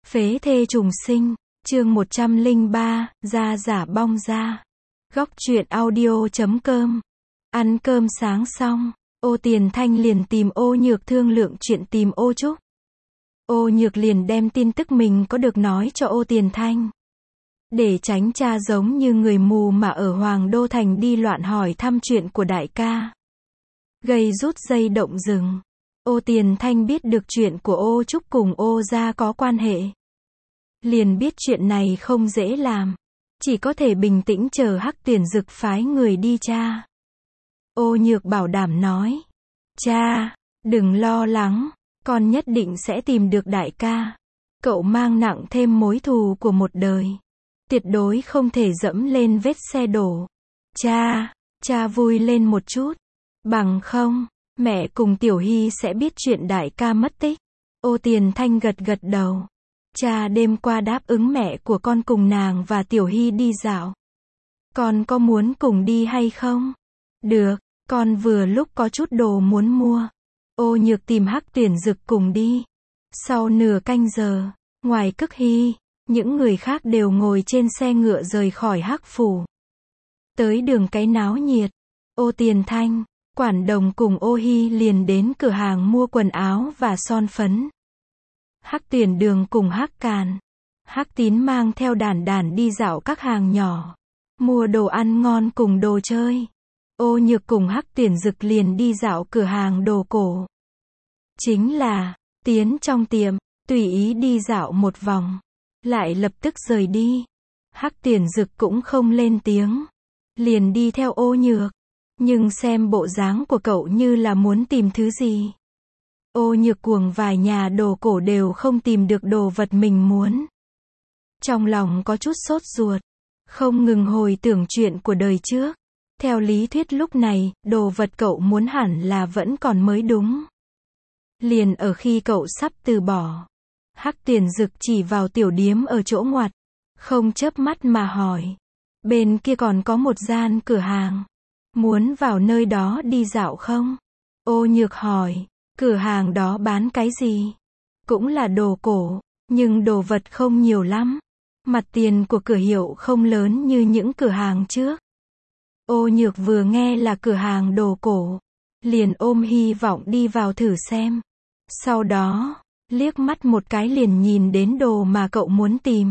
Phế thê trùng sinh, chương 103, da giả bong da. Góc truyện audio.com. Ăn cơm sáng xong, Ô Tiền Thanh liền tìm Ô Nhược thương lượng chuyện tìm Ô Trúc. Ô Nhược liền đem tin tức mình có được nói cho Ô Tiền Thanh. Để tránh cha giống như người mù mà ở Hoàng Đô Thành đi loạn hỏi thăm chuyện của đại ca. Gây rút dây động rừng. Ô Tiền Thanh biết được chuyện của Ô Trúc cùng Ô gia có quan hệ. Liền biết chuyện này không dễ làm. Chỉ có thể bình tĩnh chờ Hắc Tuyển Dực phái người đi tra. Ô Nhược bảo đảm nói. Cha, đừng lo lắng, con nhất định sẽ tìm được đại ca. Cậu mang nặng thêm mối thù của một đời. Tuyệt đối không thể dẫm lên vết xe đổ. Cha vui lên một chút. Bằng không, mẹ cùng Tiểu Hy sẽ biết chuyện đại ca mất tích. Ô Tiền Thanh gật gật đầu. Cha đêm qua đáp ứng mẹ của con cùng nàng và Tiểu Hy đi dạo. Con có muốn cùng đi hay không? Được, con vừa lúc có chút đồ muốn mua. Ô Nhược tìm Hắc Tuyển Dực cùng đi. Sau nửa canh giờ, ngoài Cức Hy, những người khác đều ngồi trên xe ngựa rời khỏi Hắc Phủ. Tới đường cái náo nhiệt, Ô Tiền Thanh, Quản Đồng cùng Ô Hy liền đến cửa hàng mua quần áo và son phấn. Hắc Tuyển Đường cùng Hắc Càn, Hắc Tín mang theo đàn đi dạo các hàng nhỏ, mua đồ ăn ngon cùng đồ chơi. Ô Nhược cùng Hắc Tuyển Dực liền đi dạo cửa hàng đồ cổ. Chính là, tiến trong tiệm, tùy ý đi dạo một vòng, lại lập tức rời đi. Hắc Tuyển Dực cũng không lên tiếng, liền đi theo Ô Nhược. Nhưng xem bộ dáng của cậu như là muốn tìm thứ gì. Ô Nhược cuồng vài nhà đồ cổ đều không tìm được đồ vật mình muốn. Trong lòng có chút sốt ruột, không ngừng hồi tưởng chuyện của đời trước. Theo lý thuyết lúc này, đồ vật cậu muốn hẳn là vẫn còn mới đúng. Liền ở khi cậu sắp từ bỏ, Hắc Tuyển Dực chỉ vào tiểu điếm ở chỗ ngoặt, không chớp mắt mà hỏi. Bên kia còn có một gian cửa hàng. Muốn vào nơi đó đi dạo không? Ô Nhược hỏi. Cửa hàng đó bán cái gì? Cũng là đồ cổ, nhưng đồ vật không nhiều lắm. Mặt tiền của cửa hiệu không lớn như những cửa hàng trước. Ô Nhược vừa nghe là cửa hàng đồ cổ, liền ôm hy vọng đi vào thử xem. Sau đó, liếc mắt một cái liền nhìn đến đồ mà cậu muốn tìm.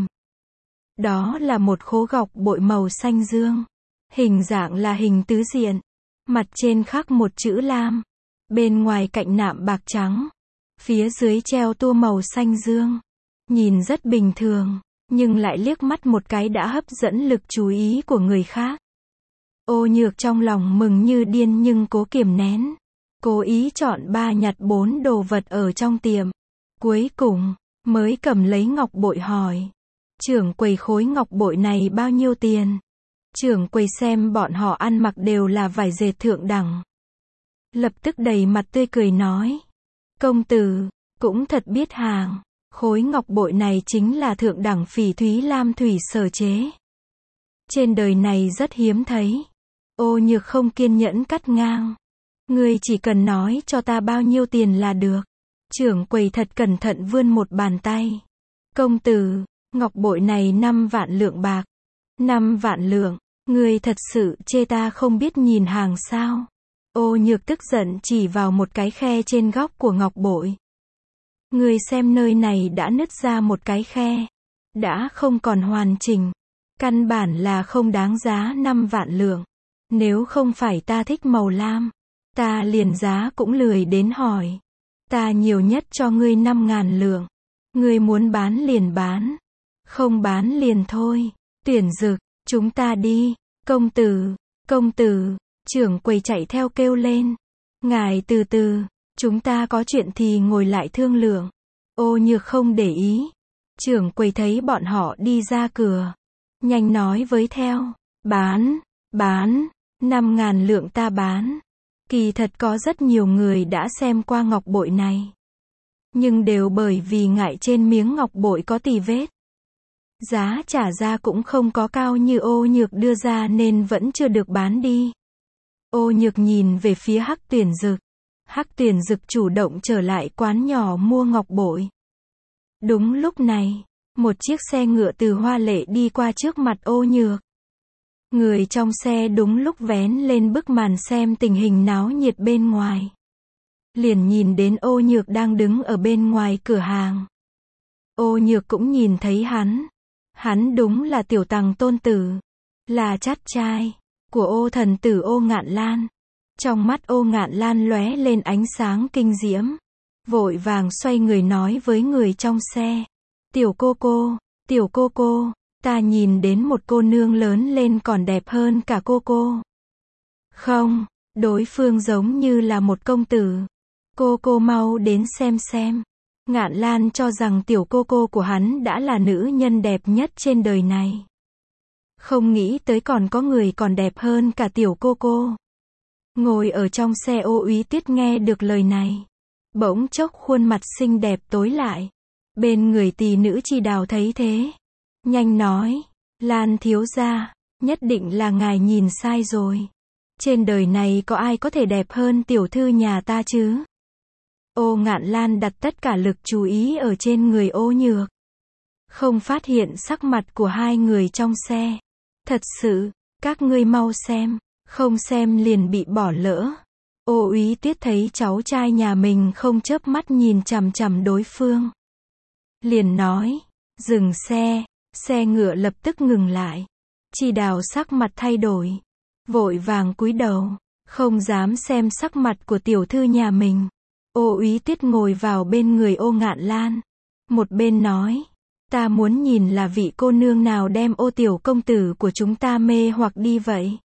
Đó là một khố ngọc bội màu xanh dương. Hình dạng là hình tứ diện. Mặt trên khắc một chữ Lam. Bên ngoài cạnh nạm bạc trắng. Phía dưới treo tua màu xanh dương. Nhìn rất bình thường, nhưng lại liếc mắt một cái đã hấp dẫn lực chú ý của người khác. Ô Nhược trong lòng mừng như điên nhưng cố kiềm nén. Cố ý chọn 3 nhặt 4 đồ vật ở trong tiệm. Cuối cùng, mới cầm lấy ngọc bội hỏi. Trưởng quầy khối ngọc bội này bao nhiêu tiền? Trưởng quầy xem bọn họ ăn mặc đều là vải dệt thượng đẳng. Lập tức đầy mặt tươi cười nói. Công tử, cũng thật biết hàng. Khối ngọc bội này chính là thượng đẳng phỉ thúy lam thủy sở chế. Trên đời này rất hiếm thấy. Ô Nhược không kiên nhẫn cắt ngang. Ngươi chỉ cần nói cho ta bao nhiêu tiền là được. Trưởng quầy thật cẩn thận vươn một bàn tay. Công tử, ngọc bội này 5 vạn lượng bạc. 5 vạn lượng, ngươi thật sự chê ta không biết nhìn hàng sao? Ô Nhược tức giận chỉ vào một cái khe trên góc của ngọc bội. Ngươi xem nơi này đã nứt ra một cái khe. Đã không còn hoàn chỉnh. Căn bản là không đáng giá 5 vạn lượng. Nếu không phải ta thích màu lam, ta liền giá cũng lười đến hỏi. Ta nhiều nhất cho ngươi 5.000 lượng. Ngươi muốn bán liền bán. Không bán liền thôi. Tuyển Dực, chúng ta đi. Công tử, trưởng quầy chạy theo kêu lên. Ngài từ từ, chúng ta có chuyện thì ngồi lại thương lượng. Ô Nhược không để ý. Trưởng quầy thấy bọn họ đi ra cửa. Nhanh nói với theo. Bán, 5.000 lượng ta bán. Kỳ thật có rất nhiều người đã xem qua ngọc bội này. Nhưng đều bởi vì ngại trên miếng ngọc bội có tì vết. Giá trả ra cũng không có cao như Ô Nhược đưa ra nên vẫn chưa được bán đi. Ô Nhược nhìn về phía Hắc Tuyển Dực. Hắc Tuyển Dực chủ động trở lại quán nhỏ mua ngọc bội. Đúng lúc này, Một chiếc xe ngựa từ hoa lệ đi qua trước mặt Ô Nhược. Người trong xe đúng lúc vén lên bức màn xem tình hình náo nhiệt bên ngoài. Liền nhìn đến Ô Nhược đang đứng ở bên ngoài cửa hàng. Ô Nhược cũng nhìn thấy hắn. Hắn đúng là tiểu tằng tôn tử. Là chắt trai của Ô thần tử Ô Ngạn Lan. Trong mắt Ô Ngạn Lan lóe lên ánh sáng kinh diễm. Vội vàng xoay người nói với người trong xe. Tiểu cô cô, ta nhìn đến một cô nương lớn lên còn đẹp hơn cả cô. Không, đối phương giống như là một công tử. Cô mau đến xem. Ngạn Lan cho rằng tiểu cô của hắn đã là nữ nhân đẹp nhất trên đời này. Không nghĩ tới còn có người còn đẹp hơn cả tiểu cô. Ngồi ở trong xe Ô Úy Tuyết nghe được lời này. Bỗng chốc khuôn mặt xinh đẹp tối lại. Bên người tỷ nữ Chi Đào thấy thế. Nhanh nói, Lan thiếu gia, nhất định là ngài nhìn sai rồi. Trên đời này có ai có thể đẹp hơn tiểu thư nhà ta chứ? Ô Ngạn Lan đặt tất cả lực chú ý ở trên người Ô Nhược. Không phát hiện sắc mặt của hai người trong xe. Thật sự, các ngươi mau xem, không xem liền bị bỏ lỡ. Ô Úy Tuyết thấy cháu trai nhà mình không chớp mắt nhìn chằm chằm đối phương. Liền nói, dừng xe ngựa lập tức ngừng lại. Chi Đào sắc mặt thay đổi. Vội vàng cúi đầu, không dám xem sắc mặt của tiểu thư nhà mình. Ô Úy Tuyết ngồi vào bên người Ô Ngạn Lan. Một bên nói, ta muốn nhìn là vị cô nương nào đem Ô tiểu công tử của chúng ta mê hoặc đi vậy.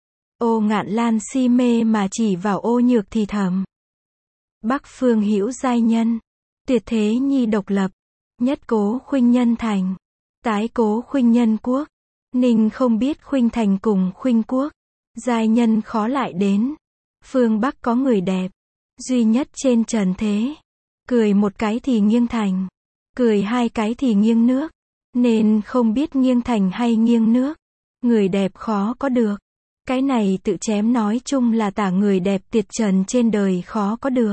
Ô Ngạn Lan si mê mà chỉ vào Ô Nhược thì thầm. Bắc phương hữu giai nhân, tuyệt thế nhi độc lập, nhất cố khuynh nhân thành, tái cố khuynh nhân quốc, ninh không biết khuynh thành cùng khuynh quốc, giai nhân khó lại đến, phương Bắc có người đẹp, duy nhất trên trần thế, cười một cái thì nghiêng thành, cười hai cái thì nghiêng nước, nên không biết nghiêng thành hay nghiêng nước, người đẹp khó có được. Cái này tự chém nói chung là tả người đẹp tuyệt trần trên đời khó có được.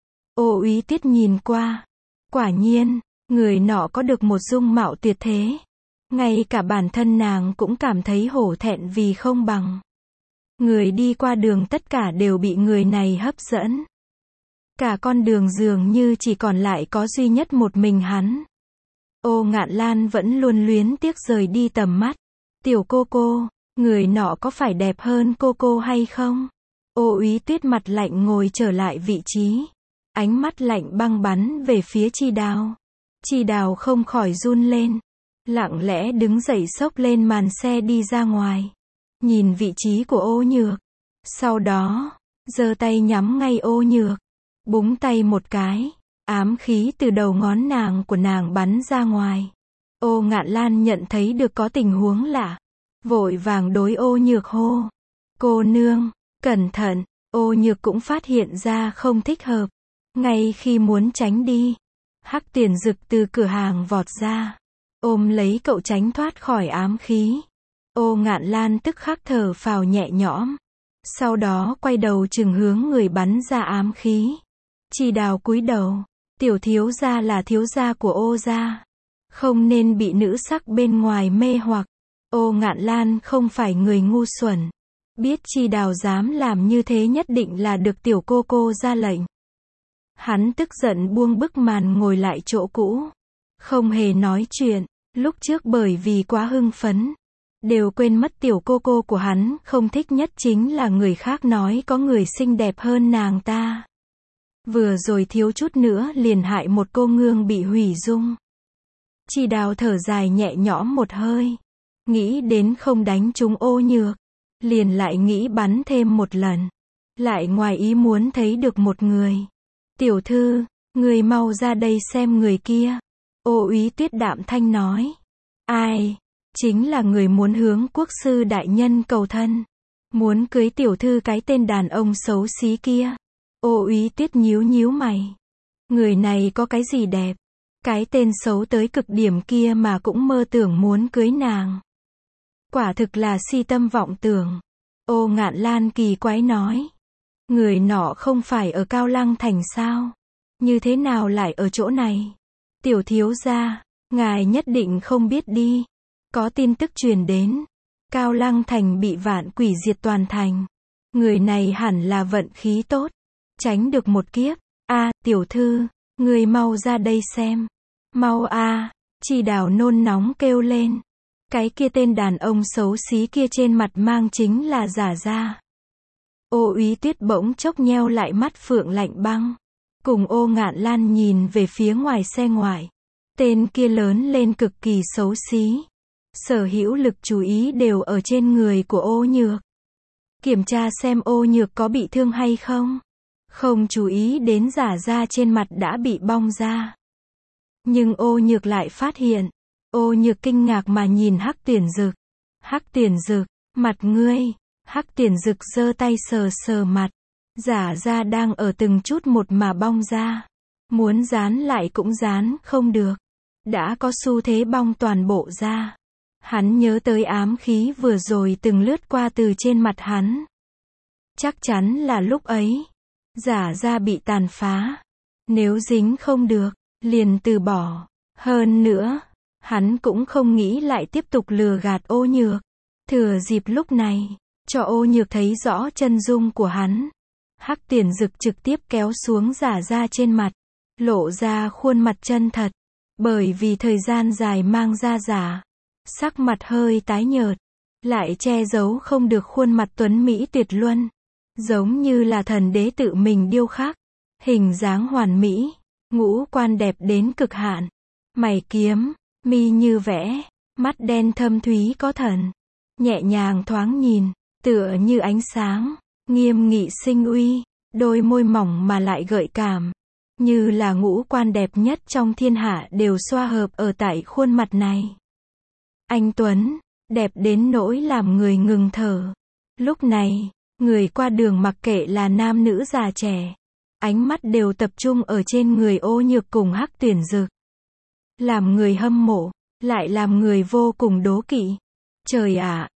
Ô Úy Tuyết nhìn qua. Quả nhiên, người nọ có được một dung mạo tuyệt thế. Ngay cả bản thân nàng cũng cảm thấy hổ thẹn vì không bằng. Người đi qua đường tất cả đều bị người này hấp dẫn. Cả con đường dường như chỉ còn lại có duy nhất một mình hắn. Ô Ngạn Lan vẫn luôn luyến tiếc rời đi tầm mắt. Tiểu cô. Người nọ có phải đẹp hơn cô hay không? Ô Úy Tuyết mặt lạnh ngồi trở lại vị trí. Ánh mắt lạnh băng bắn về phía Chi Đào. Chi Đào không khỏi run lên. Lặng lẽ đứng dậy xốc lên màn xe đi ra ngoài. Nhìn vị trí của Ô Nhược. Sau đó, giơ tay nhắm ngay Ô Nhược. Búng tay một cái. Ám khí từ đầu ngón nàng của nàng bắn ra ngoài. Ô Ngạn Lan nhận thấy được có tình huống lạ. Vội vàng đối Ô Nhược hô. Cô nương, cẩn thận. Ô Nhược cũng phát hiện ra không thích hợp. Ngay khi muốn tránh đi, Hắc Tiền Dực từ cửa hàng vọt ra. Ôm lấy cậu tránh thoát khỏi ám khí. Ô Ngạn Lan tức khắc thở phào nhẹ nhõm. Sau đó quay đầu chừng hướng người bắn ra ám khí. Chi Đào cúi đầu. Tiểu thiếu gia là thiếu gia của Ô gia. Không nên bị nữ sắc bên ngoài mê hoặc. Ô Ngạn Lan không phải người ngu xuẩn. Biết Chi Đào dám làm như thế nhất định là được tiểu cô ra lệnh. Hắn tức giận buông bức màn ngồi lại chỗ cũ. Không hề nói chuyện. Lúc trước bởi vì quá hưng phấn. Đều quên mất tiểu cô của hắn không thích nhất chính là người khác nói có người xinh đẹp hơn nàng ta. Vừa rồi thiếu chút nữa liền hại một cô nương bị hủy dung. Chi Đào thở dài nhẹ nhõm một hơi. Nghĩ đến không đánh trúng Ô Nhược. Liền lại nghĩ bắn thêm một lần. Lại ngoài ý muốn thấy được một người. Tiểu thư, người mau ra đây xem người kia. Ô Úy Tuyết đạm thanh nói. Ai? Chính là người muốn hướng quốc sư đại nhân cầu thân. Muốn cưới tiểu thư cái tên đàn ông xấu xí kia. Ô Úy Tuyết nhíu mày. Người này có cái gì đẹp? Cái tên xấu tới cực điểm kia mà cũng mơ tưởng muốn cưới nàng. Quả thực là si tâm vọng tưởng. Ô Ngạn Lan kỳ quái nói. Người nọ không phải ở Cao Lăng thành sao? Như thế nào lại ở chỗ này? Tiểu thiếu gia, Ngài nhất định không biết đi. Có tin tức truyền đến. Cao Lăng Thành bị vạn quỷ diệt toàn thành. Người này hẳn là vận khí tốt. Tránh được một kiếp. Tiểu thư, người mau ra đây xem. Mau Chi Đào nôn nóng kêu lên. Cái kia tên đàn ông xấu xí kia trên mặt mang chính là Giả Gia. Ô Úy Tuyết bỗng chốc nheo lại mắt phượng lạnh băng. Cùng Ô Ngạn Lan nhìn về phía ngoài xe ngoài. Tên kia lớn lên cực kỳ xấu xí. Sở hữu lực chú ý đều ở trên người của Ô Nhược. Kiểm tra xem Ô Nhược có bị thương hay không. Không chú ý đến Giả Gia trên mặt đã bị bong ra. Nhưng Ô Nhược lại phát hiện. Ô Nhược kinh ngạc mà nhìn Hắc Tuyển Dực. Hắc Tuyển Dực, mặt ngươi. Hắc Tuyển Dực giơ tay sờ sờ mặt. Giả Gia đang ở từng chút một mà bong ra. Muốn dán lại cũng dán không được. Đã có xu thế bong toàn bộ ra. Hắn nhớ tới ám khí vừa rồi từng lướt qua từ trên mặt hắn. Chắc chắn là lúc ấy. Giả Gia bị tàn phá. Nếu dính không được, liền từ bỏ. Hơn nữa, hắn cũng không nghĩ lại tiếp tục lừa gạt Ô Nhược. Thừa dịp lúc này, cho Ô Nhược thấy rõ chân dung của hắn. Hắc Tuyển Dực trực tiếp kéo xuống Giả Gia trên mặt. Lộ ra khuôn mặt chân thật. Bởi vì thời gian dài mang da giả. Sắc mặt hơi tái nhợt. Lại che giấu không được khuôn mặt tuấn Mỹ tuyệt luân. Giống như là thần đế tự mình điêu khắc. Hình dáng hoàn mỹ. Ngũ quan đẹp đến cực hạn. Mày kiếm, mi như vẽ. Mắt đen thâm thúy có thần. Nhẹ nhàng thoáng nhìn. Tựa như ánh sáng. Nghiêm nghị sinh uy. Đôi môi mỏng mà lại gợi cảm. Như là ngũ quan đẹp nhất trong thiên hạ đều xoa hợp ở tại khuôn mặt này. Anh Tuấn, đẹp đến nỗi làm người ngừng thở. Lúc này, người qua đường mặc kệ là nam nữ già trẻ. Ánh mắt đều tập trung ở trên người Ô Nhược cùng Hắc Tuyển Dực. Làm người hâm mộ, lại làm người vô cùng đố kỵ. Trời ạ,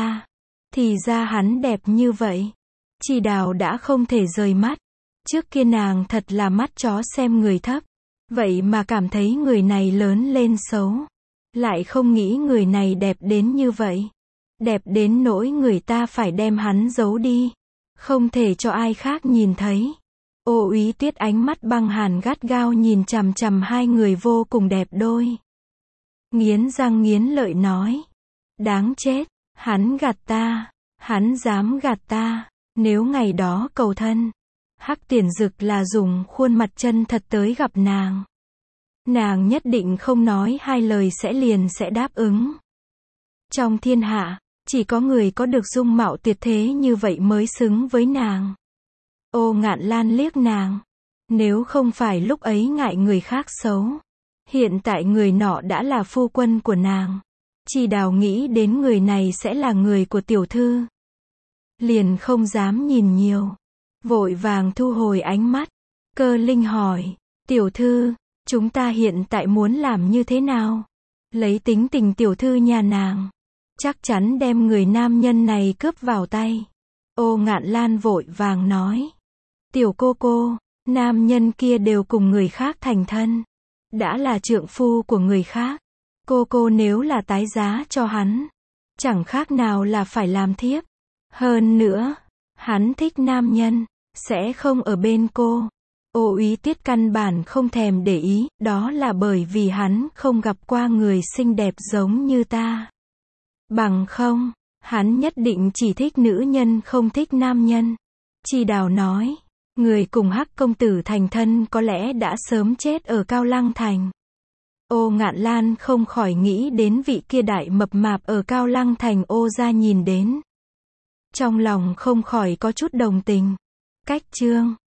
thì ra hắn đẹp như vậy. Chi Đào đã không thể rời mắt. Trước kia nàng thật là mắt chó xem người thấp. Vậy mà cảm thấy người này lớn lên xấu. Lại không nghĩ người này đẹp đến như vậy. Đẹp đến nỗi người ta phải đem hắn giấu đi. Không thể cho ai khác nhìn thấy. Ô Úy Tuyết ánh mắt băng hàn gắt gao nhìn chằm chằm hai người vô cùng đẹp đôi. Nghiến răng nghiến lợi nói. Đáng chết, hắn gạt ta. Hắn dám gạt ta. Nếu ngày đó cầu thân. Hắc Tuyển Dực là dùng khuôn mặt chân thật tới gặp nàng. Nàng nhất định không nói hai lời sẽ đáp ứng. Trong thiên hạ, chỉ có người có được dung mạo tuyệt thế như vậy mới xứng với nàng. Ô Ngạn Lan liếc nàng. Nếu không phải lúc ấy ngại người khác xấu. Hiện tại người nọ đã là phu quân của nàng. Chi Đào nghĩ đến người này sẽ là người của tiểu thư. Liền không dám nhìn nhiều. Vội vàng thu hồi ánh mắt. Cơ Linh hỏi. Tiểu thư, chúng ta hiện tại muốn làm như thế nào? Lấy tính tình tiểu thư nhà nàng. Chắc chắn đem người nam nhân này cướp vào tay. Ô Ngạn Lan vội vàng nói. Tiểu cô, nam nhân kia đều cùng người khác thành thân. Đã là trượng phu của người khác. Cô nếu là tái giá cho hắn. Chẳng khác nào là phải làm thiếp. Hơn nữa, hắn thích nam nhân. Sẽ không ở bên cô. Ô Úy Tuyết căn bản không thèm để ý. Đó là bởi vì hắn không gặp qua người xinh đẹp giống như ta. Bằng không, hắn nhất định chỉ thích nữ nhân không thích nam nhân. Chi Đào nói. Người cùng Hắc công tử thành thân có lẽ đã sớm chết ở Cao Lăng Thành. Ô Ngạn Lan không khỏi nghĩ đến vị kia đại mập mạp ở Cao Lăng Thành Ô gia nhìn đến. Trong lòng không khỏi có chút đồng tình. Cách chương